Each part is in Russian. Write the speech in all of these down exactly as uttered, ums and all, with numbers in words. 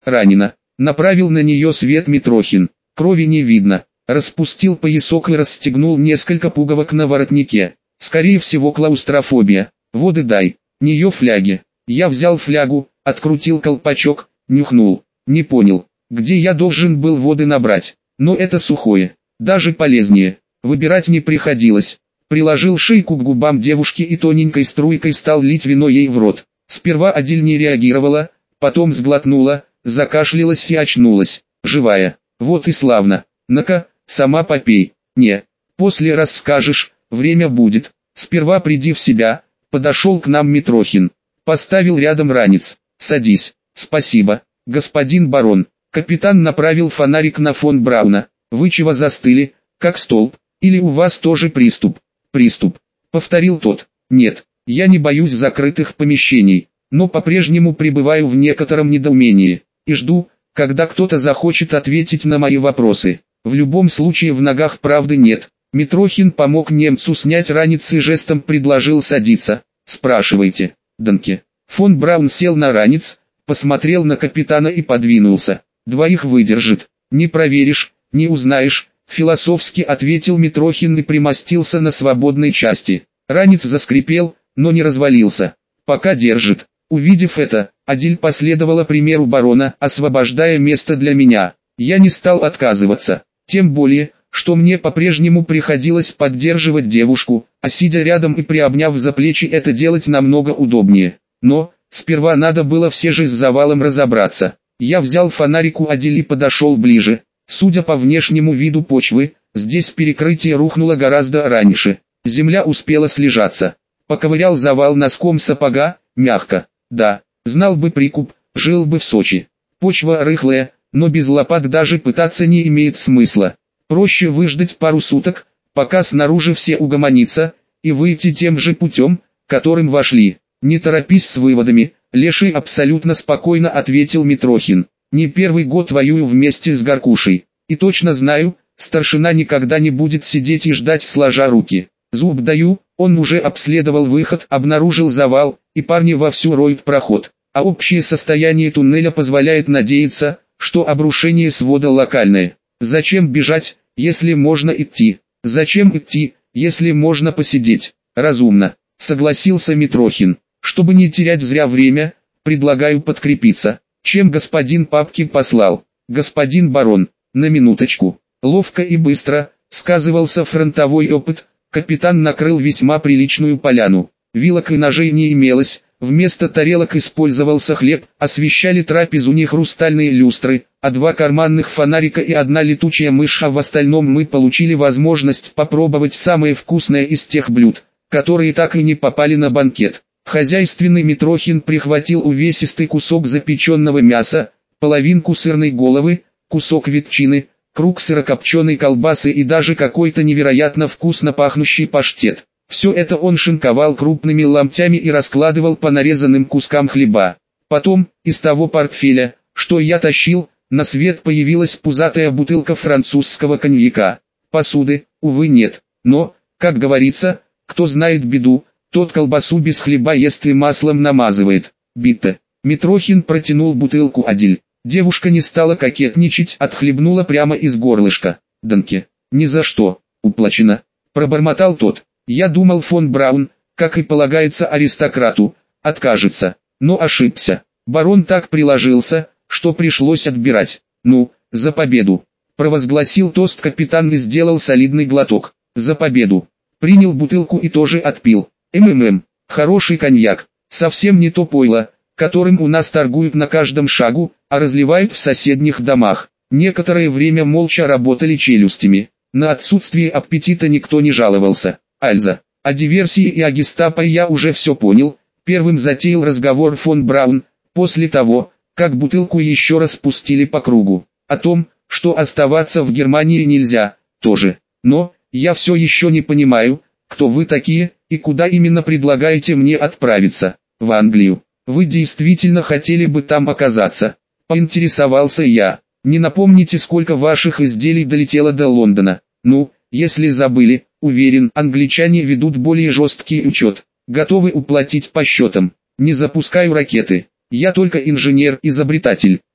ранена. Направил на нее свет Митрохин. Крови не видно. Распустил поясок и расстегнул несколько пуговок на воротнике. Скорее всего клаустрофобия. Воды дай. Нее фляги. Я взял флягу, открутил колпачок, нюхнул. Не понял, где я должен был воды набрать. Но это сухое. Даже полезнее. Выбирать не приходилось. Приложил шейку к губам девушки и тоненькой струйкой стал лить вино ей в рот. Сперва Адель не реагировала, потом сглотнула, закашлялась и очнулась. Живая. Вот и славно. На-ка, сама попей. Не. После расскажешь, время будет. Сперва приди в себя. Подошел к нам Митрохин. Поставил рядом ранец. Садись. Спасибо, господин барон. Капитан направил фонарик на фон Брауна. Вы чего застыли, как столб? Или у вас тоже приступ? Приступ. Повторил тот. Нет, я не боюсь закрытых помещений, но по-прежнему пребываю в некотором недоумении. И жду, когда кто-то захочет ответить на мои вопросы. В любом случае в ногах правды нет. Митрохин помог немцу снять ранец и жестом предложил садиться. Спрашивайте, Данке. Фон Браун сел на ранец, посмотрел на капитана и подвинулся. Двоих выдержит. Не проверишь, не узнаешь, философски ответил Митрохин и примостился на свободной части. Ранец заскрипел, но не развалился. Пока держит. Увидев это, Адель последовала примеру барона, освобождая место для меня. Я не стал отказываться. Тем более, что мне по-прежнему приходилось поддерживать девушку, а сидя рядом и приобняв за плечи это делать намного удобнее. Но, сперва надо было все же с завалом разобраться. Я взял фонарик у Адель и подошел ближе. Судя по внешнему виду почвы, здесь перекрытие рухнуло гораздо раньше. Земля успела слежаться. Поковырял завал носком сапога, мягко. Да, знал бы прикуп, жил бы в Сочи. Почва рыхлая, но без лопат даже пытаться не имеет смысла. Проще выждать пару суток, пока снаружи все угомонится, и выйти тем же путем, которым вошли. Не торопись с выводами, Леший абсолютно спокойно ответил Митрохин. Не первый год воюю вместе с Горкушей, и точно знаю, старшина никогда не будет сидеть и ждать сложа руки. Зуб даю, он уже обследовал выход, обнаружил завал, и парни вовсю роют проход. А общее состояние туннеля позволяет надеяться, что обрушение свода локальное. Зачем бежать, если можно идти? Зачем идти, если можно посидеть? Разумно, согласился Митрохин. Чтобы не терять зря время, предлагаю подкрепиться. Чем господин Папки послал? Господин барон, на минуточку. Ловко и быстро, сказывался фронтовой опыт, капитан накрыл весьма приличную поляну. Вилок и ножей не имелось, вместо тарелок использовался хлеб, освещали трапезу не хрустальные люстры, а два карманных фонарика и одна летучая мышь, а в остальном мы получили возможность попробовать самое вкусное из тех блюд, которые так и не попали на банкет. Хозяйственный Митрохин прихватил увесистый кусок запеченного мяса, половинку сырной головы, кусок ветчины, круг сырокопченой колбасы и даже какой-то невероятно вкусно пахнущий паштет. Все это он шинковал крупными ломтями и раскладывал по нарезанным кускам хлеба. Потом, из того портфеля, что я тащил, на свет появилась пузатая бутылка французского коньяка. Посуды, увы, нет, но, как говорится, кто знает беду, тот колбасу без хлеба ест и маслом намазывает. Битта. Митрохин протянул бутылку Адель. Девушка не стала кокетничать, отхлебнула прямо из горлышка. Данке. Ни за что. Уплачено. Пробормотал тот. Я думал, фон Браун, как и полагается аристократу, откажется. Но ошибся. Барон так приложился, что пришлось отбирать. Ну, за победу. Провозгласил тост капитан и сделал солидный глоток. За победу. Принял бутылку и тоже отпил. МММ, хороший коньяк, совсем не то пойло, которым у нас торгуют на каждом шагу, а разливают в соседних домах. Некоторое время молча работали челюстями. На отсутствие аппетита никто не жаловался. Альза, о диверсии и о гестапо я уже все понял. Первым затеял разговор фон Браун, после того, как бутылку еще раз пустили по кругу. О том, что оставаться в Германии нельзя, тоже. Но, я все еще не понимаю, кто вы такие, и куда именно предлагаете мне отправиться? В Англию. Вы действительно хотели бы там оказаться? Поинтересовался я. Не напомните, сколько ваших изделий долетело до Лондона? Ну, если забыли, уверен, англичане ведут более жесткий учет. Готовы уплатить по счетам. Не запускаю ракеты. Я только инженер-изобретатель.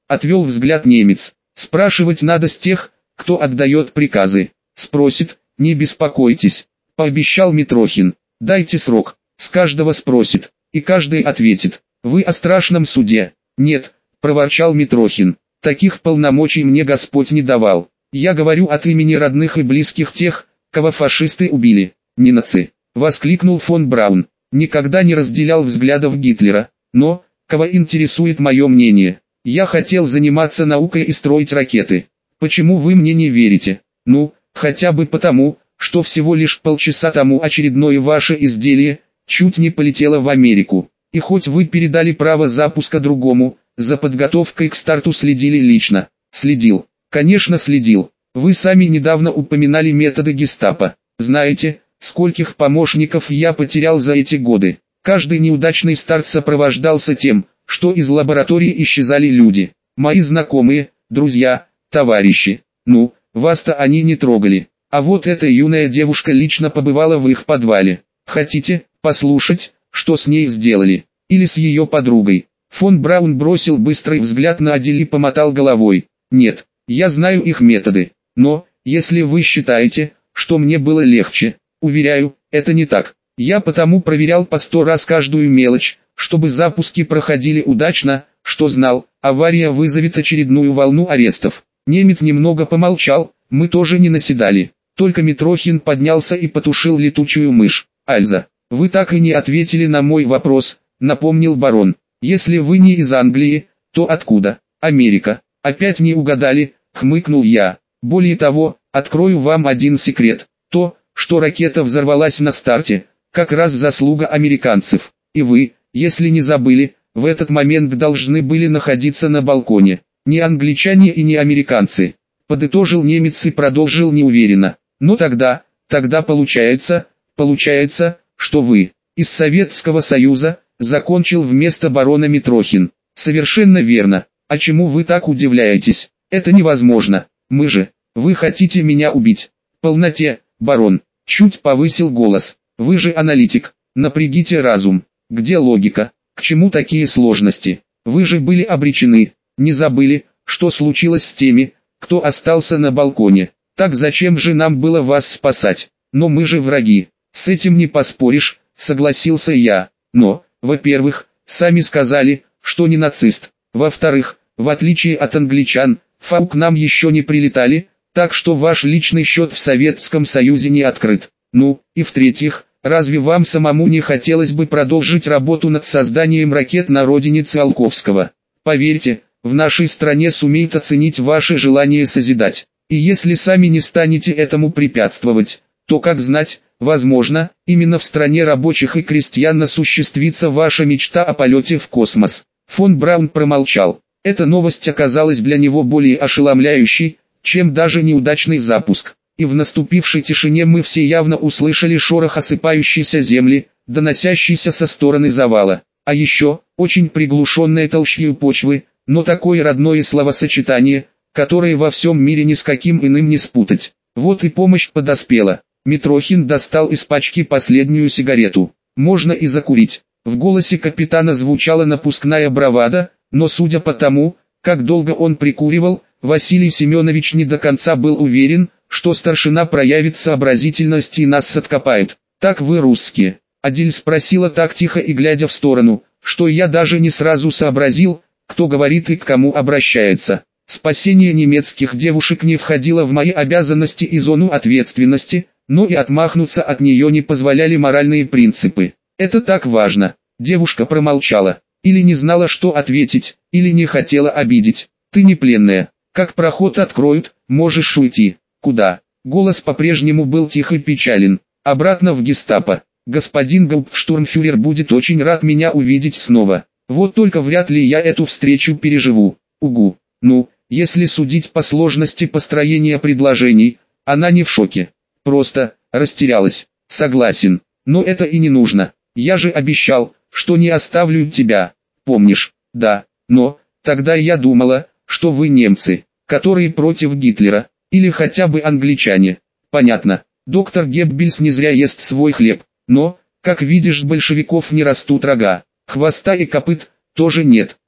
Отвел взгляд немец. Спрашивать надо с тех, кто отдает приказы. Спросит, не беспокойтесь, пообещал Митрохин. Дайте срок, с каждого спросит, и каждый ответит. Вы о страшном суде? Нет, проворчал Митрохин. Таких полномочий мне Господь не давал. Я говорю от имени родных и близких тех, кого фашисты убили. Не наци, воскликнул фон Браун. Никогда не разделял взглядов Гитлера, но, кого интересует мое мнение? Я хотел заниматься наукой и строить ракеты. Почему вы мне не верите? Ну, хотя бы потому, что всего лишь полчаса тому очередное ваше изделие чуть не полетело в Америку. И хоть вы передали право запуска другому, за подготовкой к старту следили лично. Следил. Конечно, следил. Вы сами недавно упоминали методы гестапо. Знаете, скольких помощников я потерял за эти годы. Каждый неудачный старт сопровождался тем, что из лаборатории исчезали люди. Мои знакомые, друзья, товарищи. Ну, вас-то они не трогали. А вот эта юная девушка лично побывала в их подвале. Хотите послушать, что с ней сделали? Или с ее подругой? Фон Браун бросил быстрый взгляд на Адель и помотал головой. Нет, я знаю их методы. Но, если вы считаете, что мне было легче, уверяю, это не так. Я потому проверял по сто раз каждую мелочь, чтобы запуски проходили удачно, что знал, авария вызовет очередную волну арестов. Немец немного помолчал, мы тоже не наседали. Только Митрохин поднялся и потушил летучую мышь. «Альза, вы так и не ответили на мой вопрос», — напомнил барон. «Если вы не из Англии, то откуда?» «Америка». «Опять не угадали», — хмыкнул я. «Более того, открою вам один секрет. То, что ракета взорвалась на старте, как раз заслуга американцев. И вы, если не забыли, в этот момент должны были находиться на балконе. Не англичане и не американцы», — подытожил немец и продолжил неуверенно. «Ну тогда, тогда получается, получается, что вы, из Советского Союза», — закончил вместо барона Митрохин. «Совершенно верно. А чему вы так удивляетесь? Это невозможно. Мы же, вы хотите меня убить?» «В полноте, барон», — чуть повысил голос. «Вы же аналитик, напрягите разум. Где логика? К чему такие сложности? Вы же были обречены. Не забыли, что случилось с теми, кто остался на балконе? Так зачем же нам было вас спасать? Но мы же враги. С этим не поспоришь», — согласился я. «Но, во-первых, сами сказали, что не нацист. Во-вторых, в отличие от англичан, фау к нам еще не прилетали, так что ваш личный счет в Советском Союзе не открыт. Ну, и в-третьих, разве вам самому не хотелось бы продолжить работу над созданием ракет на родине Циолковского? Поверьте, в нашей стране сумеют оценить ваше желание созидать. И если сами не станете этому препятствовать, то как знать, возможно, именно в стране рабочих и крестьян осуществится ваша мечта о полете в космос». Фон Браун промолчал. Эта новость оказалась для него более ошеломляющей, чем даже неудачный запуск. И в наступившей тишине мы все явно услышали шорох осыпающейся земли, доносящийся со стороны завала. А еще, очень приглушенное толщью почвы, но такое родное словосочетание, которое во всем мире ни с каким иным не спутать. Вот и помощь подоспела. Митрохин достал из пачки последнюю сигарету. «Можно и закурить». В голосе капитана звучала напускная бравада, но судя по тому, как долго он прикуривал, Василий Семенович не до конца был уверен, что старшина проявит сообразительность и нас откопают. «Так вы русские?» Адель спросила так тихо и глядя в сторону, что я даже не сразу сообразил, кто говорит и к кому обращается. Спасение немецких девушек не входило в мои обязанности и зону ответственности, но и отмахнуться от нее не позволяли моральные принципы. «Это так важно». Девушка промолчала. Или не знала, что ответить, или не хотела обидеть. «Ты не пленная. Как проход откроют, можешь уйти». «Куда?» Голос по-прежнему был тих и печален. «Обратно в гестапо. Господин гауптштурмфюрер будет очень рад меня увидеть снова. Вот только вряд ли я эту встречу переживу». «Угу. Ну, если судить по сложности построения предложений, она не в шоке. Просто растерялась». «Согласен. Но это и не нужно. Я же обещал, что не оставлю тебя. Помнишь?» «Да. Но, тогда я думала, что вы немцы, которые против Гитлера, или хотя бы англичане». «Понятно. Доктор Геббельс не зря ест свой хлеб. Но, как видишь, большевиков не растут рога. Хвоста и копыт тоже нет.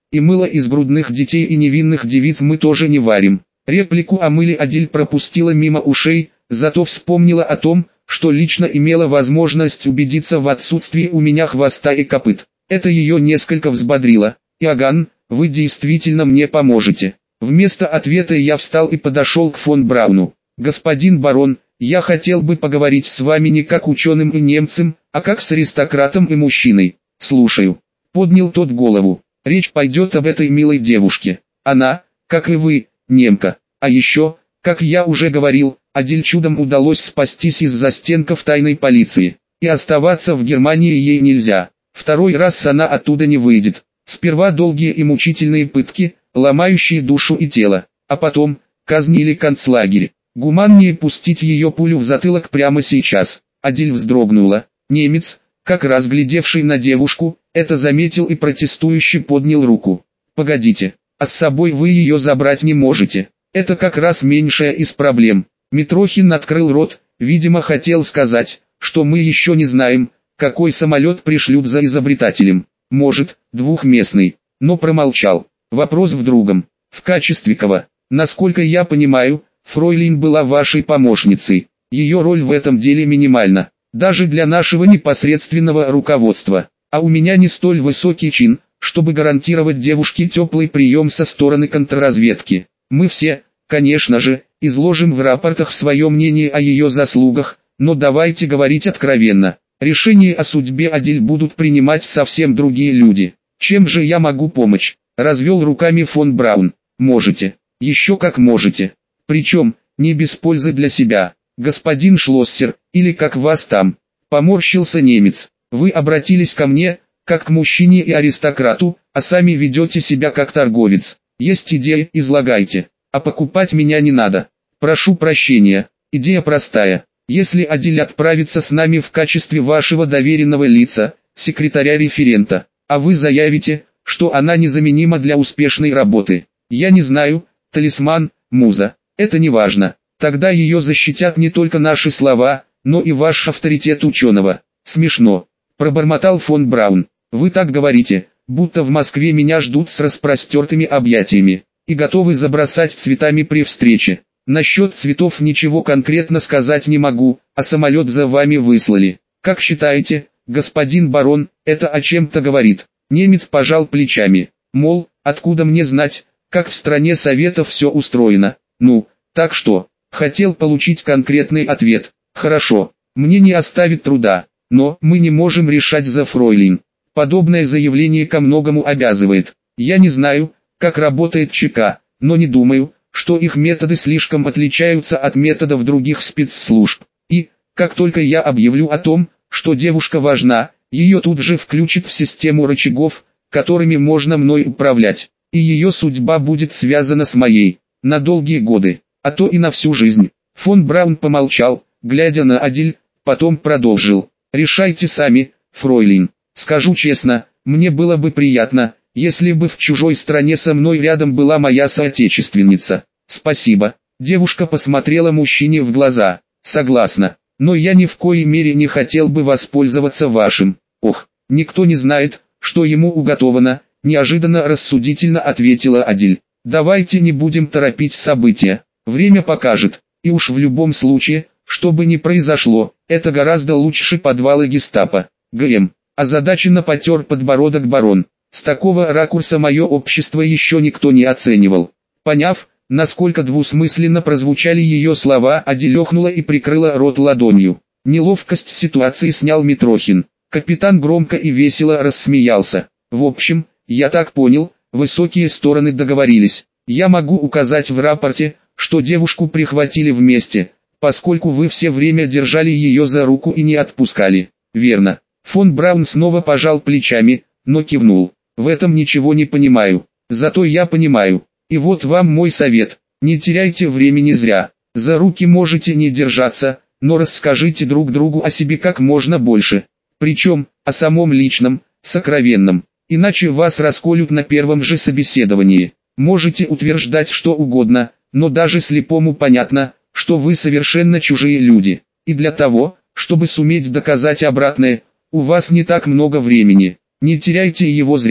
И мыло из грудных детей и невинных девиц мы тоже не варим. Реплику о мыле Адиль пропустила мимо ушей, зато вспомнила о том, что лично имела возможность убедиться в отсутствии у меня хвоста и копыт. Это ее несколько взбодрило. «Иоганн, вы действительно мне поможете». Вместо ответа я встал и подошел к фон Брауну. «Господин барон, я хотел бы поговорить с вами не как ученым и немцем, а как с аристократом и мужчиной». «Слушаю». Поднял тот голову. «Речь пойдет об этой милой девушке. Она, как и вы, немка. А еще, как я уже говорил, Адиль чудом удалось спастись из застенков тайной полиции. И оставаться в Германии ей нельзя. Второй раз она оттуда не выйдет. Сперва долгие и мучительные пытки, ломающие душу и тело, а потом казни или концлагерь. Гуманнее пустить ее пулю в затылок прямо сейчас». Адиль вздрогнула. Немец, как раз глядевший на девушку, это заметил и протестующе поднял руку. «Погодите, а с собой вы ее забрать не можете. Это как раз меньшая из проблем». Митрохин открыл рот, видимо хотел сказать, что мы еще не знаем, какой самолет пришлют за изобретателем. Может, двухместный, но промолчал. Вопрос в другом. В качестве кого? Насколько я понимаю, Фройлин была вашей помощницей. Ее роль в этом деле минимальна, даже для нашего непосредственного руководства. А у меня не столь высокий чин, чтобы гарантировать девушке теплый прием со стороны контрразведки. Мы все, конечно же, изложим в рапортах свое мнение о ее заслугах, но давайте говорить откровенно. Решение о судьбе Адиль будут принимать совсем другие люди. Чем же я могу помочь? Развел руками фон Браун. Можете. Еще как можете. Причем, не без пользы для себя. Господин Шлоссер, или как вас там. Поморщился немец. Вы обратились ко мне, как к мужчине и аристократу, а сами ведете себя как торговец. Есть идея, излагайте. А покупать меня не надо. Прошу прощения. Идея простая. Если Адиль отправится с нами в качестве вашего доверенного лица, секретаря-референта, а вы заявите, что она незаменима для успешной работы. Я не знаю, талисман, муза, это не важно. Тогда ее защитят не только наши слова, но и ваш авторитет ученого. Смешно. Пробормотал фон Браун. Вы так говорите, будто в Москве меня ждут с распростертыми объятиями и готовы забросать цветами при встрече. Насчет цветов ничего конкретно сказать не могу, а самолет за вами выслали. Как считаете, господин барон, это о чем-то говорит? Немец пожал плечами. Мол, откуда мне знать, как в стране советов все устроено? Ну, так что, хотел получить конкретный ответ. Хорошо, мне не оставит труда, но мы не можем решать за Фройлин. Подобное заявление ко многому обязывает. Я не знаю, как работает ЧК, но не думаю, что их методы слишком отличаются от методов других спецслужб. И, как только я объявлю о том, что девушка важна, ее тут же включат в систему рычагов, которыми можно мной управлять. И ее судьба будет связана с моей, на долгие годы, а то и на всю жизнь. Фон Браун помолчал, глядя на Адиль, потом продолжил. Решайте сами, Фройлин. Скажу честно, мне было бы приятно, если бы в чужой стране со мной рядом была моя соотечественница. Спасибо. Девушка посмотрела мужчине в глаза. Согласна. Но я ни в коей мере не хотел бы воспользоваться вашим. Ох, никто не знает, что ему уготовано, неожиданно рассудительно ответила Адиль. Давайте не будем торопить события. Время покажет. И уж в любом случае, что бы ни произошло, это гораздо лучше подвала гестапо. ГМ. Озадаченно потер подбородок барон. С такого ракурса мое общество еще никто не оценивал. Поняв, насколько двусмысленно прозвучали ее слова, Адиль охнула и прикрыла рот ладонью. Неловкость ситуации снял Митрохин. Капитан громко и весело рассмеялся. В общем, я так понял, высокие стороны договорились. Я могу указать в рапорте, что девушку прихватили вместе, поскольку вы все время держали ее за руку и не отпускали. Верно. Фон Браун снова пожал плечами, но кивнул. В этом ничего не понимаю. Зато я понимаю. И вот вам мой совет. Не теряйте времени зря. За руки можете не держаться, но расскажите друг другу о себе как можно больше. Причем, о самом личном, сокровенном. Иначе вас расколют на первом же собеседовании. Можете утверждать что угодно, но даже слепому понятно, что вы совершенно чужие люди. И для того, чтобы суметь доказать обратное, у вас не так много времени. Не теряйте его зря.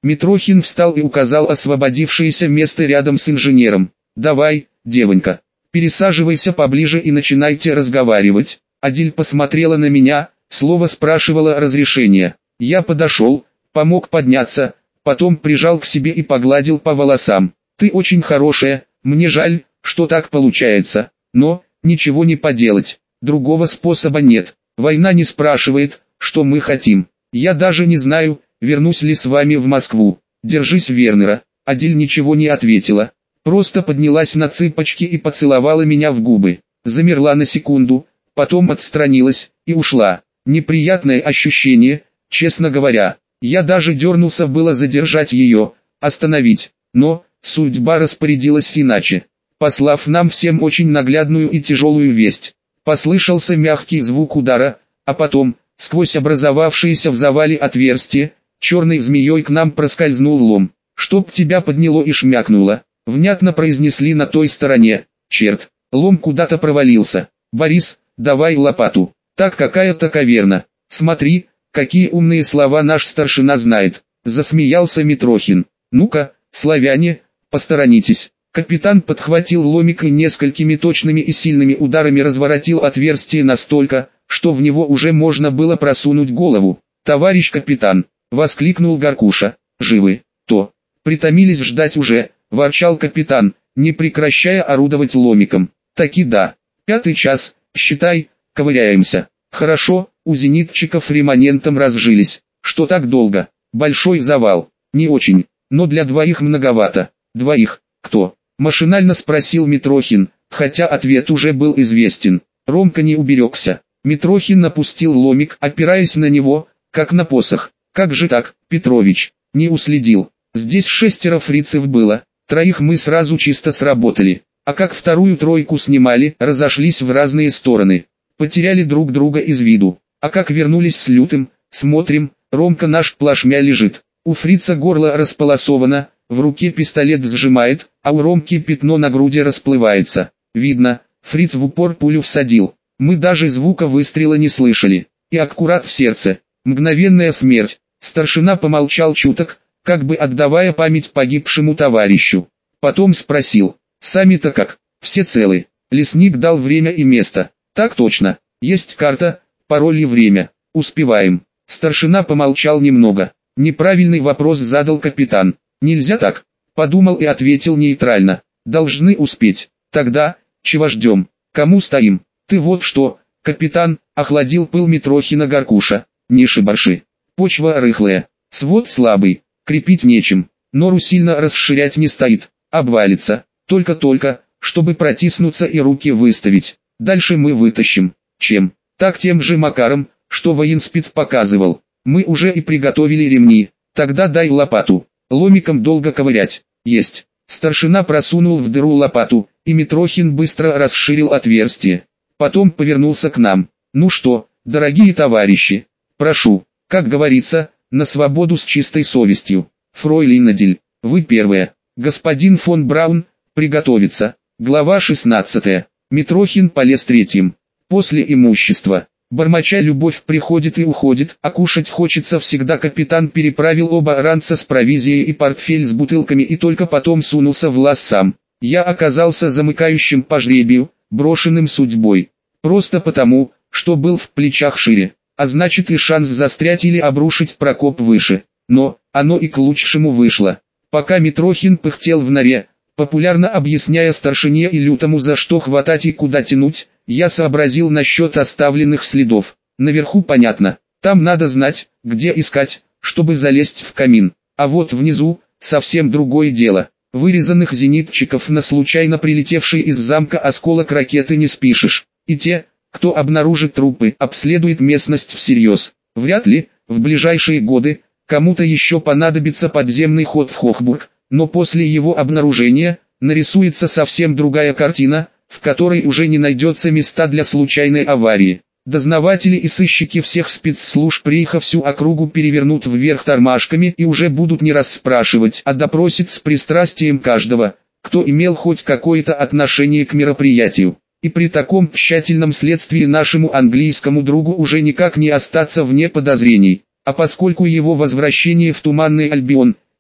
Митрохин встал и указал освободившееся место рядом с инженером. «Давай, девонька, пересаживайся поближе и начинайте разговаривать». Адиль посмотрела на меня, слово спрашивала разрешения. Я подошел, помог подняться, потом прижал к себе и погладил по волосам. «Ты очень хорошая, мне жаль, что так получается, но, ничего не поделать, другого способа нет. Война не спрашивает, что мы хотим. Я даже не знаю, вернусь ли с вами в Москву. Держись, Вернера». Адиль ничего не ответила, просто поднялась на цыпочки и поцеловала меня в губы. Замерла на секунду, потом отстранилась и ушла. Неприятное ощущение, честно говоря. Я даже дернулся было задержать ее, остановить, но судьба распорядилась иначе, послав нам всем очень наглядную и тяжелую весть. Послышался мягкий звук удара, а потом, сквозь образовавшееся в завале отверстие, черной змеей к нам проскользнул лом. «Чтоб тебя подняло и шмякнуло», — внятно произнесли на той стороне. Черт, лом куда-то провалился. «Борис, давай лопату». «Так какая-то каверна. Смотри, какие умные слова наш старшина знает», — засмеялся Митрохин. «Ну-ка, славяне, посторонитесь». Капитан подхватил ломик и несколькими точными и сильными ударами разворотил отверстие настолько, что в него уже можно было просунуть голову. «Товарищ капитан!» — воскликнул Горкуша. «Живы, то!» «Притомились ждать уже!» — ворчал капитан, не прекращая орудовать ломиком. «Таки да. Пятый час, считай, ковыряемся». «Хорошо, у зенитчиков ремонентом разжились. Что так долго?» «Большой завал». «Не очень, но для двоих многовато». «Двоих? Кто?» — машинально спросил Митрохин, хотя ответ уже был известен. Ромка не уберегся. Митрохин напустил ломик, опираясь на него, как на посох. «Как же так, Петрович?» «Не уследил. Здесь шестеро фрицев было, троих мы сразу чисто сработали, а как вторую тройку снимали, разошлись в разные стороны. Потеряли друг друга из виду, а как вернулись с Лютым, смотрим, Ромка наш плашмя лежит. У фрица горло располосовано, в руке пистолет сжимает, а у Ромки пятно на груди расплывается. Видно, фриц в упор пулю всадил. Мы даже звука выстрела не слышали. И аккурат в сердце. Мгновенная смерть». Старшина помолчал чуток, как бы отдавая память погибшему товарищу. Потом спросил: «Сами-то как? Все целы?» Лесник дал время и место. «Так точно. Есть карта, пароль и время. Успеваем». Старшина помолчал немного. Неправильный вопрос задал капитан. «Нельзя так?» Подумал и ответил нейтрально. «Должны успеть. Тогда, чего ждем? Кому стоим?» «Ты вот что, капитан», — охладил пыл Митрохина Горкуша. «Не шибарши. Почва рыхлая, свод слабый, крепить нечем, нору сильно расширять не стоит, обвалится, только-только, чтобы протиснуться и руки выставить. Дальше мы вытащим. Чем? Так тем же макаром, что военспец показывал. Мы уже и приготовили ремни. Тогда дай лопату. Ломиком долго ковырять. Есть». Старшина просунул в дыру лопату, и Митрохин быстро расширил отверстие. Потом повернулся к нам. «Ну что, дорогие товарищи, прошу, как говорится, на свободу с чистой совестью. Фройлин Адиль, вы первые. Господин фон Браун, приготовиться». Глава шестнадцатая. Митрохин полез третьим. После имущества. Бормоча любовь приходит и уходит, а кушать хочется всегда. Капитан переправил оба ранца с провизией и портфель с бутылками и только потом сунулся в лаз сам. Я оказался замыкающим по жребию, брошенным судьбой. Просто потому, что был в плечах шире, а значит и шанс застрять или обрушить прокоп выше. Но, оно и к лучшему вышло. Пока Митрохин пыхтел в норе, популярно объясняя старшине и Лютому, за что хватать и куда тянуть, я сообразил насчет оставленных следов. Наверху понятно, там надо знать, где искать, чтобы залезть в камин. А вот внизу, совсем другое дело. Вырезанных зенитчиков на случайно прилетевший из замка осколок ракеты не спишешь. И те, кто обнаружит трупы, обследует местность всерьез. Вряд ли, в ближайшие годы, кому-то еще понадобится подземный ход в Хохбург, но после его обнаружения, нарисуется совсем другая картина, в которой уже не найдется места для случайной аварии. Дознаватели и сыщики всех спецслужб Рейха всю округу перевернут вверх тормашками и уже будут не расспрашивать, а допросить с пристрастием каждого, кто имел хоть какое-то отношение к мероприятию. И при таком тщательном следствии нашему английскому другу уже никак не остаться вне подозрений. А поскольку его возвращение в Туманный Альбион,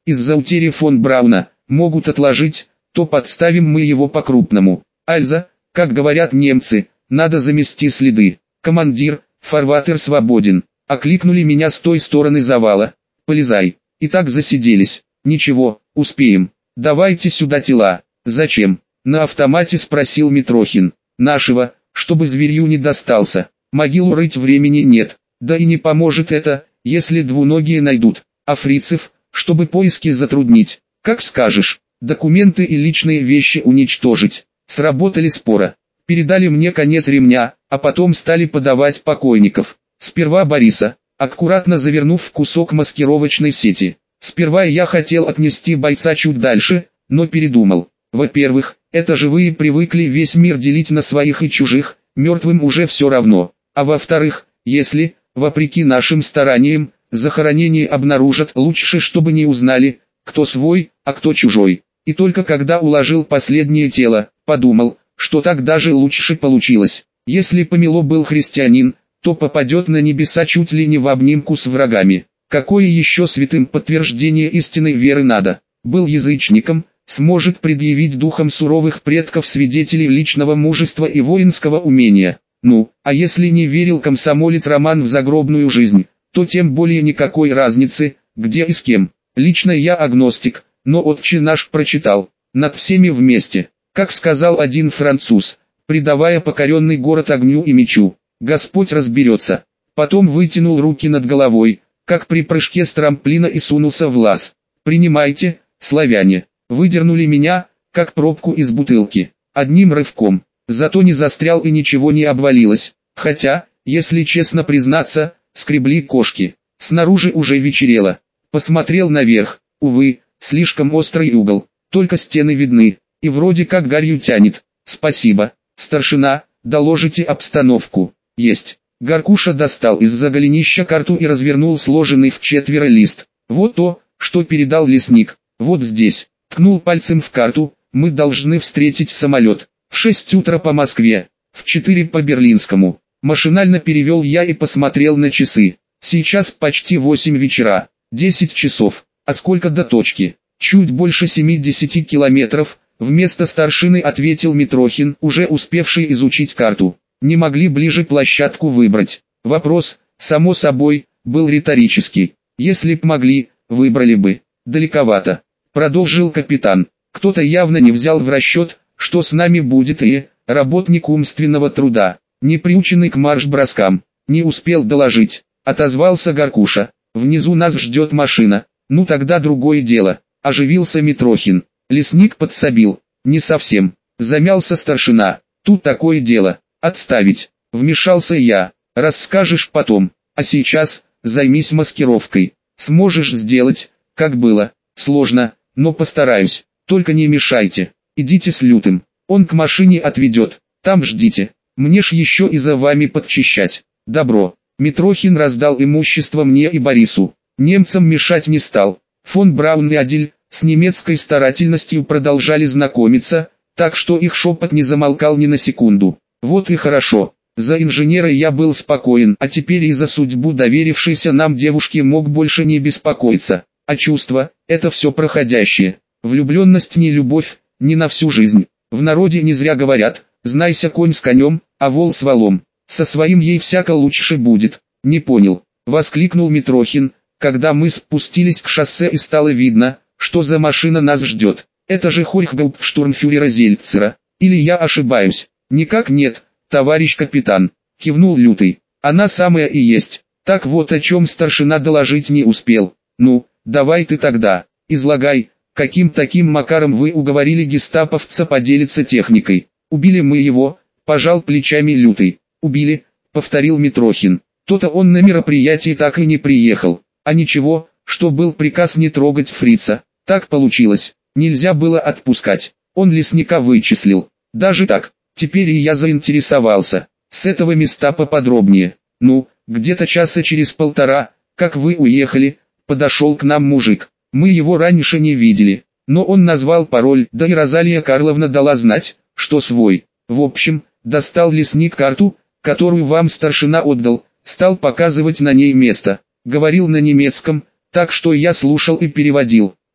Из-за утери фон Брауна могут отложить, то подставим мы его по-крупному. Альза, как говорят немцы, надо замести следы. Командир, фарватер свободен. Окликнули меня с той стороны завала. Полезай. И так засиделись. Ничего, успеем. Давайте сюда тела. Зачем? На автомате спросил Митрохин. Нашего, чтобы зверью не достался. Могилу рыть времени нет. Да и не поможет это, если двуногие найдут. А фрицев, чтобы поиски затруднить. Как скажешь. Документы и личные вещи уничтожить. Сработали спора. Передали мне конец ремня, а потом стали подавать покойников. Сперва Бориса, аккуратно завернув в кусок маскировочной сети. Сперва я хотел отнести бойца чуть дальше, но передумал. Во-первых, это живые привыкли весь мир делить на своих и чужих, мертвым уже все равно. А во-вторых, если, вопреки нашим стараниям, захоронение обнаружат, лучше чтобы не узнали, кто свой, а кто чужой. И только когда уложил последнее тело, подумал, что так даже лучше получилось. Если Помело был христианин, то попадет на небеса чуть ли не в обнимку с врагами. Какое еще святым подтверждение истинной веры надо? Был язычником, сможет предъявить духом суровых предков свидетелей личного мужества и воинского умения. Ну, а если не верил комсомолец Роман в загробную жизнь, то тем более никакой разницы, где и с кем. Лично я агностик, но «Отче наш» прочитал. Над всеми вместе, как сказал один француз, предавая покоренный город огню и мечу. Господь разберется. Потом вытянул руки над головой, как при прыжке с трамплина, и сунулся в лаз. «Принимайте, славяне». Выдернули меня, как пробку из бутылки. Одним рывком. Зато не застрял и ничего не обвалилось. Хотя, если честно признаться, скребли кошки. Снаружи уже вечерело. Посмотрел наверх. Увы, слишком острый угол. Только стены видны. И вроде как гарью тянет. Спасибо, старшина, доложите обстановку. Есть. Горкуша достал из-за голенища карту и развернул сложенный в четверо лист. Вот то, что передал лесник. Вот здесь. Ткнул пальцем в карту. Мы должны встретить самолет. В шесть утра по Москве. В четыре по Берлинскому. Машинально перевел я и посмотрел на часы. Сейчас почти восемь вечера. десять часов. А сколько до точки? Чуть больше семидесяти километров. Вместо старшины ответил Митрохин, уже успевший изучить карту. Не могли ближе площадку выбрать. Вопрос, само собой, был риторический. Если б могли, выбрали бы. Далековато. Продолжил капитан. Кто-то явно не взял в расчет, что с нами будет и работник умственного труда, не приученный к марш-броскам. Не успел доложить. Отозвался Горкуша. Внизу нас ждет машина. Ну тогда другое дело. Оживился Митрохин. Лесник подсобил. Не совсем. Замялся старшина. Тут такое дело. Отставить. Вмешался я. Расскажешь потом. А сейчас, займись маскировкой. Сможешь сделать, как было. Сложно, но постараюсь. Только не мешайте. Идите с Лютым. Он к машине отведет. Там ждите. Мне ж еще и за вами подчищать. Добро. Митрохин раздал имущество мне и Борису. Немцам мешать не стал. Фон Браун и Адель с немецкой старательностью продолжали знакомиться, так что их шепот не замолкал ни на секунду. Вот и хорошо. За инженера я был спокоен, а теперь и за судьбу доверившейся нам девушки мог больше не беспокоиться. А чувства – это все проходящее. Влюбленность не любовь, не на всю жизнь. В народе не зря говорят: знайся конь с конем, а вол с волом. Со своим ей всяко лучше будет. Не понял, воскликнул Митрохин, когда мы спустились к шоссе и стало видно, что за машина нас ждет. Это же Хорьхгауптштурмфюрера Зельцера. Или я ошибаюсь? Никак нет, товарищ капитан, кивнул Лютый. Она самая и есть. Так вот о чем старшина доложить не успел. Ну, давай ты тогда, излагай, каким таким макаром вы уговорили гестаповца поделиться техникой. Убили мы его, пожал плечами Лютый. Убили, повторил Митрохин. То-то он на мероприятие так и не приехал. А ничего, что был приказ не трогать фрица. Так получилось, нельзя было отпускать. Он лесника вычислил. Даже так, теперь и я заинтересовался. С этого места поподробнее. Ну, где-то часа через полтора, как вы уехали, подошел к нам мужик. Мы его раньше не видели, но он назвал пароль, да и Розалия Карловна дала знать, что свой. В общем, достал лесник карту, которую вам старшина отдал, стал показывать на ней место. Говорил на немецком, так что я слушал и переводил.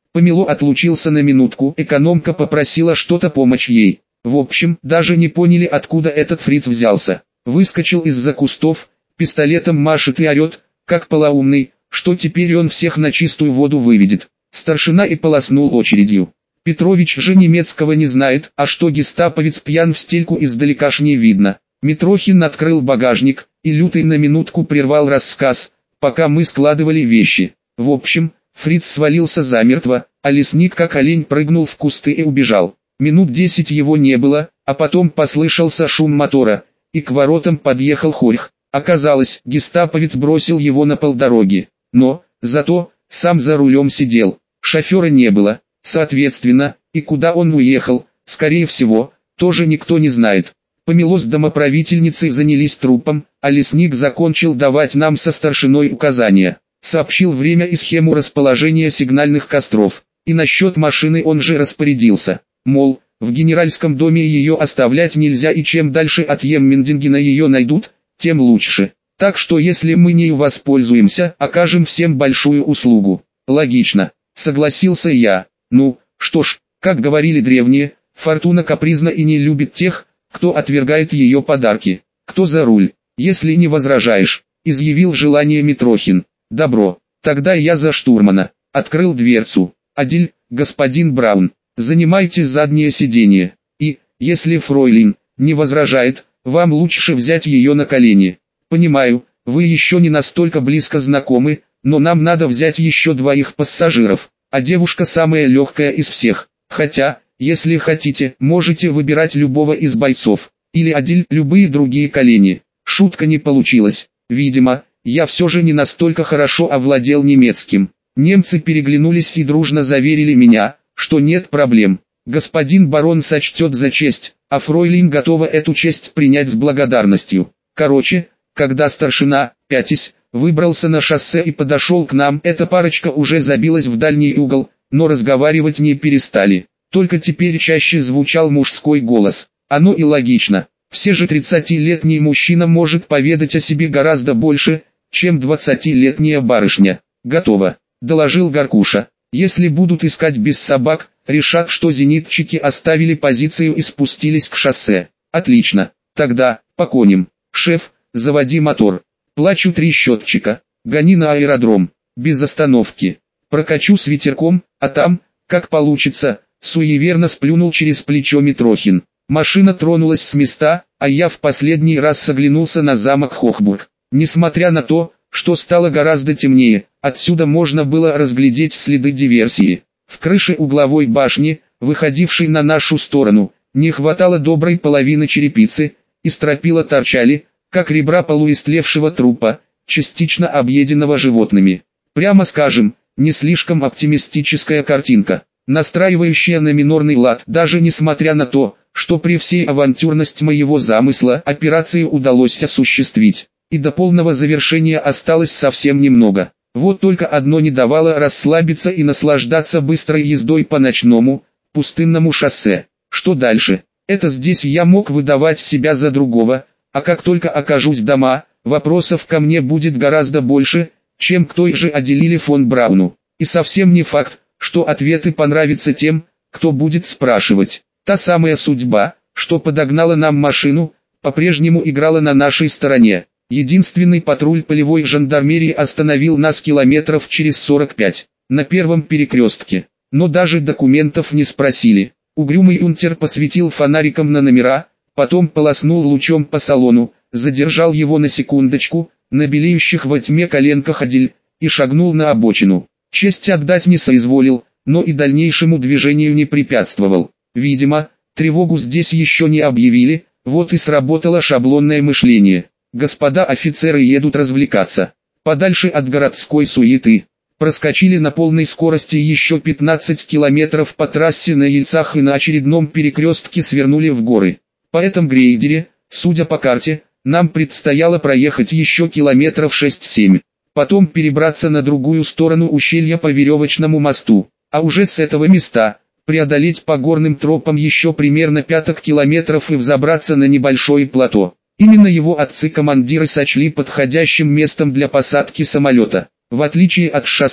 Помело отлучился на минутку, экономка попросила что-то помочь ей. В общем, даже не поняли, откуда этот фриц взялся. Выскочил из-за кустов, пистолетом машет и орет, как полоумный, что теперь он всех на чистую воду выведет. Старшина и полоснул очередью. Петрович же немецкого не знает, а что гестаповец пьян в стельку издалека ж не видно. Митрохин открыл багажник, и Лютый на минутку прервал рассказ, пока мы складывали вещи. В общем, фриц свалился замертво, а лесник как олень прыгнул в кусты и убежал. Минут десять его не было, а потом послышался шум мотора, и к воротам подъехал хорьх. Оказалось, гестаповец бросил его на полдороги, но, зато, сам за рулем сидел, шофера не было, соответственно, и куда он уехал, скорее всего, тоже никто не знает. Помело с домоправительницей занялись трупом, а лесник закончил давать нам со старшиной указания. Сообщил время и схему расположения сигнальных костров, и насчет машины он же распорядился. Мол, в генеральском доме ее оставлять нельзя, и чем дальше от Еммендингена ее найдут, тем лучше. Так что если мы нею воспользуемся, окажем всем большую услугу. Логично, согласился я. Ну, что ж, как говорили древние, фортуна капризна и не любит тех, кто отвергает ее подарки. Кто за руль, если не возражаешь, изъявил желание Митрохин. Добро, тогда я за штурмана. Открыл дверцу. Адиль, господин Браун, занимайте заднее сиденье. И, если фройлин не возражает, вам лучше взять ее на колени. Понимаю, вы еще не настолько близко знакомы, но нам надо взять еще двоих пассажиров, а девушка самая легкая из всех. Хотя, если хотите, можете выбирать любого из бойцов, или Адиль, любые другие колени. Шутка не получилась. Видимо, я все же не настолько хорошо овладел немецким. Немцы переглянулись и дружно заверили меня, что нет проблем. Господин барон сочтет за честь, а фройлин готова эту честь принять с благодарностью. Короче, когда старшина, пятясь, выбрался на шоссе и подошел к нам, эта парочка уже забилась в дальний угол, но разговаривать не перестали. Только теперь чаще звучал мужской голос. Оно и логично. Все же тридцатилетний мужчина может поведать о себе гораздо больше, чем двадцатилетняя барышня. Готово, доложил Горкуша. Если будут искать без собак, решат, что зенитчики оставили позицию и спустились к шоссе. Отлично, тогда, по коням. Шеф, заводи мотор. Плачу три счетчика, гони на аэродром, без остановки. Прокачу с ветерком, а там, как получится, суеверно сплюнул через плечо Митрохин. Машина тронулась с места, а я в последний раз оглянулся на замок Хохбург. Несмотря на то, что стало гораздо темнее, отсюда можно было разглядеть следы диверсии. В крыше угловой башни, выходившей на нашу сторону, не хватало доброй половины черепицы, и стропила торчали, как ребра полуистлевшего трупа, частично объеденного животными. Прямо скажем, не слишком оптимистическая картинка, настраивающая на минорный лад, даже несмотря на то, что при всей авантюрности моего замысла операцию удалось осуществить, и до полного завершения осталось совсем немного. Вот только одно не давало расслабиться и наслаждаться быстрой ездой по ночному, пустынному шоссе. Что дальше? Это здесь я мог выдавать себя за другого, а как только окажусь дома, вопросов ко мне будет гораздо больше, чем к той же Аделиле фон Брауну. И совсем не факт, что ответы понравятся тем, кто будет спрашивать. Та самая судьба, что подогнала нам машину, по-прежнему играла на нашей стороне. Единственный патруль полевой жандармерии остановил нас километров через сорок пять, на первом перекрестке. Но даже документов не спросили. Угрюмый унтер посветил фонариком на номера, потом полоснул лучом по салону, задержал его на секундочку, на белеющих во тьме коленках Адель, и шагнул на обочину. Честь отдать не соизволил, но и дальнейшему движению не препятствовал. Видимо, тревогу здесь еще не объявили, вот и сработало шаблонное мышление. Господа офицеры едут развлекаться, подальше от городской суеты. Проскочили на полной скорости еще пятнадцать километров по трассе на Ельцах и на очередном перекрестке свернули в горы. По этом грейдере, судя по карте, нам предстояло проехать еще километров шесть-семь. Потом перебраться на другую сторону ущелья по веревочному мосту, а уже с этого места преодолеть по горным тропам еще примерно пяток километров и взобраться на небольшое плато. Именно его отцы-командиры сочли подходящим местом для посадки самолета. В отличие от шоссе,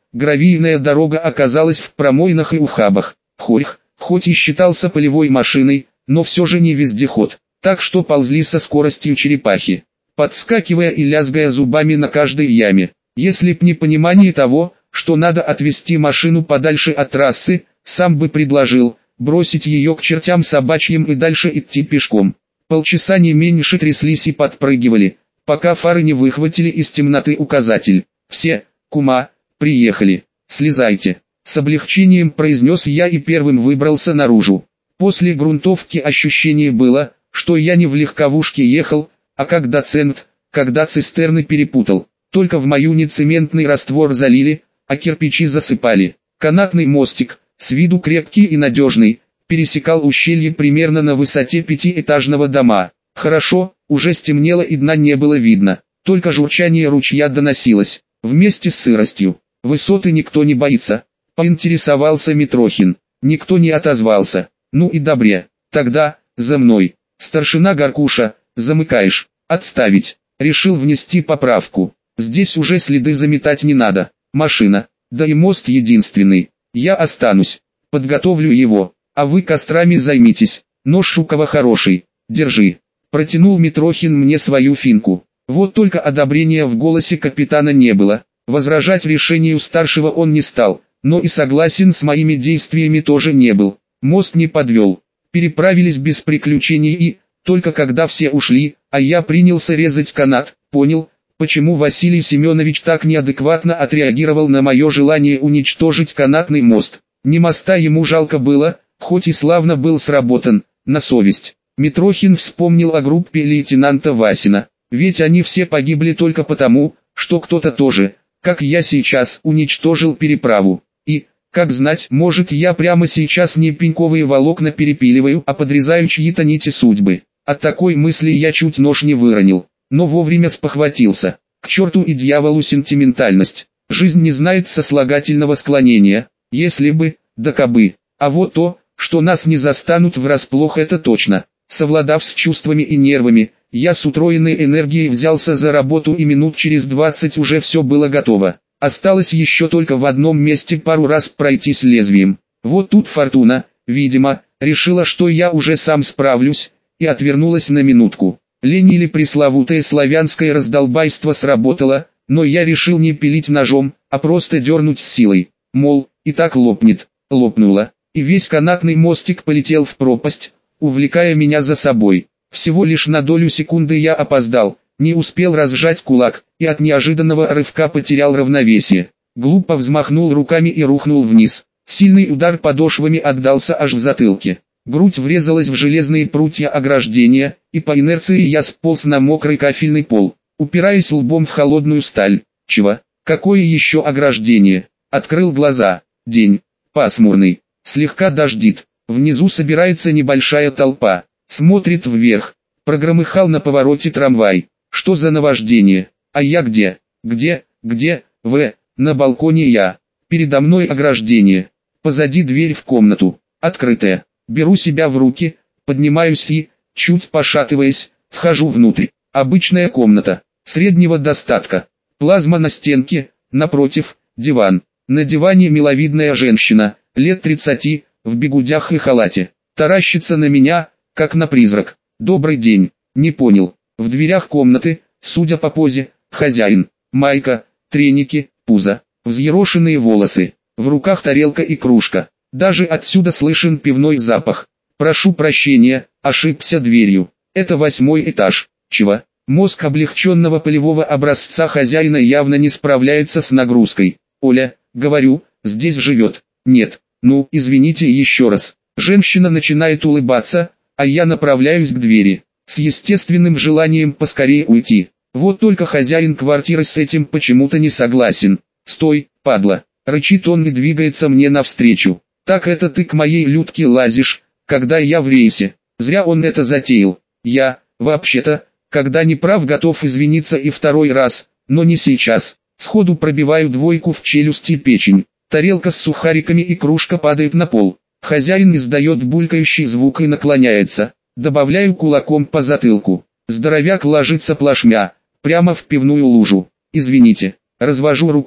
гравийная дорога оказалась в промоинах и ухабах. Хорьх, хоть и считался полевой машиной, но все же не вездеход, так что ползли со скоростью черепахи, подскакивая и лязгая зубами на каждой яме. Если б не понимание того, что надо отвести машину подальше от трассы, сам бы предложил бросить ее к чертям собачьим и дальше идти пешком. Полчаса не меньше тряслись и подпрыгивали, пока фары не выхватили из темноты указатель. «Все, кума, приехали, слезайте», — с облегчением произнес я и первым выбрался наружу. После грунтовки ощущение было, что я не в легковушке ехал, а как доцент, когда цистерны перепутал. Только в мою не цементный раствор залили, а кирпичи засыпали. Канатный мостик, с виду крепкий и надежный, пересекал ущелье примерно на высоте пятиэтажного дома. Хорошо, уже стемнело и дна не было видно, только журчание ручья доносилось, вместе с сыростью. Высоты никто не боится, поинтересовался Митрохин. Никто не отозвался. Ну и добре, тогда, за мной. Старшина Горкуша, замыкаешь, отставить. Решил внести поправку. Здесь уже следы заметать не надо. Машина, да и мост единственный. Я останусь, подготовлю его, а вы кострами займитесь. Нож Шукова хороший, держи. Протянул Митрохин мне свою финку. Вот только одобрения в голосе капитана не было. Возражать решению старшего он не стал, но и согласен с моими действиями тоже не был. Мост не подвел. Переправились без приключений и, только когда все ушли, а я принялся резать канат, понял, почему Василий Семенович так неадекватно отреагировал на мое желание уничтожить канатный мост. Не моста ему жалко было, хоть и славно был сработан, на совесть. Митрохин вспомнил о группе лейтенанта Васина, ведь они все погибли только потому, что кто-то тоже, как я сейчас, уничтожил переправу. И, как знать, может я прямо сейчас не пеньковые волокна перепиливаю, а подрезаю чьи-то нити судьбы. От такой мысли я чуть нож не выронил, но вовремя спохватился. К черту и дьяволу сентиментальность. Жизнь не знает сослагательного склонения. Если бы, да кабы. А вот то, что нас не застанут врасплох, это точно. Совладав с чувствами и нервами, я с утроенной энергией взялся за работу, и минут через двадцать уже все было готово. Осталось еще только в одном месте пару раз пройтись лезвием. Вот тут Фортуна, видимо, решила, что я уже сам справлюсь, и отвернулась на минутку. Лень или пресловутое славянское раздолбайство сработало, но я решил не пилить ножом, а просто дернуть с силой. Мол, и так лопнет. Лопнуло, и весь канатный мостик полетел в пропасть, увлекая меня за собой. Всего лишь на долю секунды я опоздал, не успел разжать кулак, и от неожиданного рывка потерял равновесие. Глупо взмахнул руками и рухнул вниз. Сильный удар подошвами отдался аж в затылке. Грудь врезалась в железные прутья ограждения, и по инерции я сполз на мокрый кафельный пол, упираясь лбом в холодную сталь. Чего? Какое еще ограждение? Открыл глаза. День. Пасмурный. Слегка дождит. Внизу собирается небольшая толпа. Смотрит вверх. Прогромыхал на повороте трамвай. Что за наваждение? А я где? Где? Где? В. На балконе я. Передо мной ограждение. Позади дверь в комнату. Открытая. Беру себя в руки, поднимаюсь и, чуть пошатываясь, вхожу внутрь. Обычная комната. Среднего достатка. Плазма на стенке, напротив, диван. На диване миловидная женщина, лет тридцати, в бигудях и халате. Таращится на меня, как на призрак. «Добрый день». Не понял. В дверях комнаты, судя по позе, хозяин. Майка, треники, пузо, взъерошенные волосы. В руках тарелка и кружка. Даже отсюда слышен пивной запах. Прошу прощения, ошибся дверью. Это восьмой этаж. Чего? Мозг облегченного полевого образца хозяина явно не справляется с нагрузкой. Оля, говорю, здесь живет. Нет. Ну, извините еще раз. Женщина начинает улыбаться, а я направляюсь к двери, с естественным желанием поскорее уйти. Вот только хозяин квартиры с этим почему-то не согласен. «Стой, падла!» — рычит он и двигается мне навстречу. «Так это ты к моей Людке лазишь, когда я в рейсе?» Зря он это затеял. Я, вообще-то, когда не прав, готов извиниться и второй раз, но не сейчас. Сходу пробиваю двойку в челюсть и печень. Тарелка с сухариками и кружка падает на пол. Хозяин издает булькающий звук и наклоняется. Добавляю кулаком по затылку. Здоровяк ложится плашмя, прямо в пивную лужу. «Извините». Развожу руками,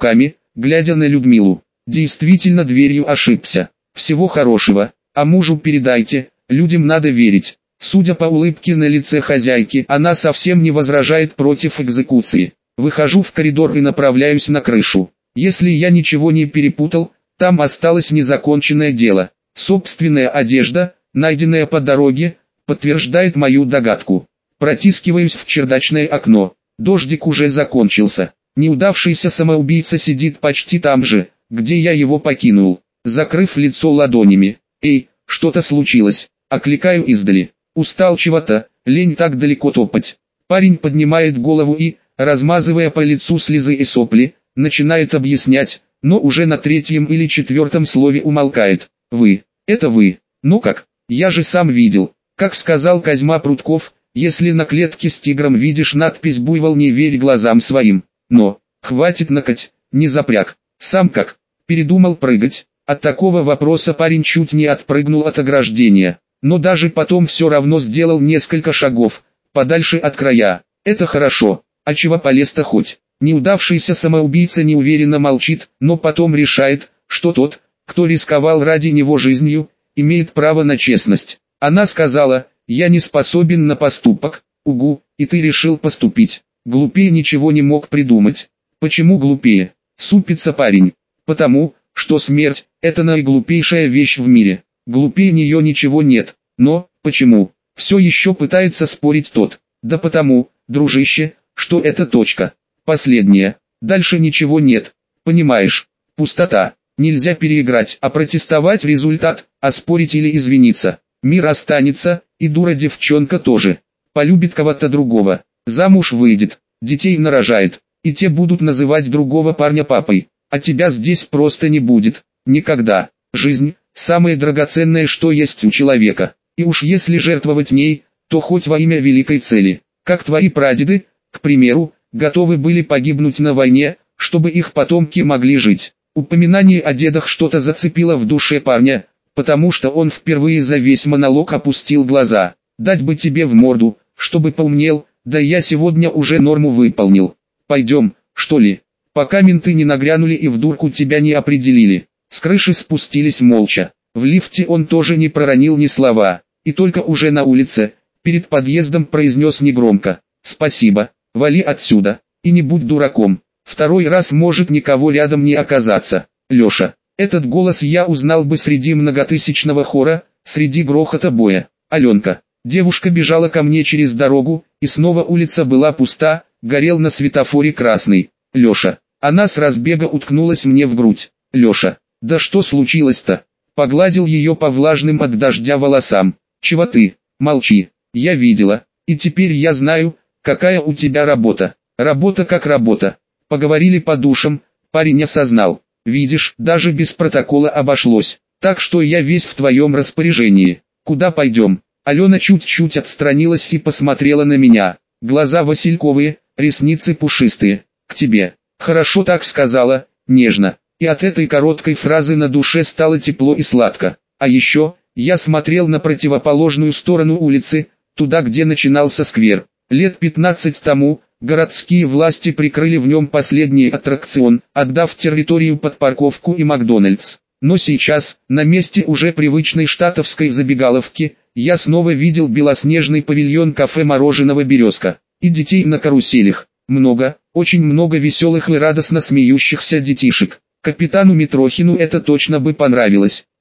глядя на Людмилу. Действительно дверью ошибся. Всего хорошего, а мужу передайте, людям надо верить. Судя по улыбке на лице хозяйки, она совсем не возражает против экзекуции. Выхожу в коридор и направляюсь на крышу. Если я ничего не перепутал, там осталось незаконченное дело. Собственная одежда, найденная по дороге, подтверждает мою догадку. Протискиваюсь в чердачное окно. Дождик уже закончился. Неудавшийся самоубийца сидит почти там же, где я его покинул, закрыв лицо ладонями. «Эй, что-то случилось?» Окликаю издали. Устал чего-то, лень так далеко топать. Парень поднимает голову и, размазывая по лицу слезы и сопли, начинает объяснять, но уже на третьем или четвертом слове умолкает. «Вы, это вы, ну как, я же сам видел, как сказал Козьма Прутков, если на клетке с тигром видишь надпись «Буйвол, не верь глазам своим». Но, хватит накать, не запряг, сам как, передумал прыгать». От такого вопроса парень чуть не отпрыгнул от ограждения, но даже потом все равно сделал несколько шагов, подальше от края. «Это хорошо, а чего полез-то хоть?» Неудавшийся самоубийца неуверенно молчит, но потом решает, что тот, кто рисковал ради него жизнью, имеет право на честность. Она сказала: «Я не способен на поступок, угу, и ты решил поступить». Глупее ничего не мог придумать. Почему глупее? Супится парень. Потому, что смерть – это наиглупейшая вещь в мире. Глупее нее ничего нет. Но, почему? Все еще пытается спорить тот. Да потому, дружище, что это точка. Последняя. Дальше ничего нет. Понимаешь? Пустота. Нельзя переиграть, а протестовать результат, а спорить или извиниться. Мир останется, и дура девчонка тоже. Полюбит кого-то другого. Замуж выйдет, детей нарожает, и те будут называть другого парня папой. А тебя здесь просто не будет. Никогда. Жизнь – самое драгоценное, что есть у человека. И уж если жертвовать ней, то хоть во имя великой цели. Как твои прадеды, к примеру, готовы были погибнуть на войне, чтобы их потомки могли жить. Упоминание о дедах что-то зацепило в душе парня, потому что он впервые за весь монолог опустил глаза. Дать бы тебе в морду, чтобы поумнел, да я сегодня уже норму выполнил. Пойдем, что ли? Пока менты не нагрянули и в дурку тебя не определили. С крыши спустились молча. В лифте он тоже не проронил ни слова, и только уже на улице, перед подъездом произнес негромко: «Спасибо, вали отсюда, и не будь дураком. Второй раз может никого рядом не оказаться». Леша. Этот голос я узнал бы среди многотысячного хора, среди грохота боя. Аленка. Девушка бежала ко мне через дорогу, и снова улица была пуста, горел на светофоре красный. Леша. Она с разбега уткнулась мне в грудь. Леша. Да что случилось-то? Погладил ее по влажным от дождя волосам. Чего ты? Молчи. Я видела. И теперь я знаю, какая у тебя работа. Работа как работа. Поговорили по душам, парень осознал. Видишь, даже без протокола обошлось. Так что я весь в твоем распоряжении. Куда пойдем? Алена чуть-чуть отстранилась и посмотрела на меня. Глаза васильковые, ресницы пушистые. К тебе. Хорошо так сказала, нежно. И от этой короткой фразы на душе стало тепло и сладко. А еще, я смотрел на противоположную сторону улицы, туда где начинался сквер. Лет пятнадцать тому, городские власти прикрыли в нем последний аттракцион, отдав территорию под парковку и Макдональдс. Но сейчас, на месте уже привычной штатовской забегаловки, я снова видел белоснежный павильон кафе мороженого «Березка». И детей на каруселях. Много, очень много веселых и радостно смеющихся детишек. Капитану Митрохину это точно бы понравилось.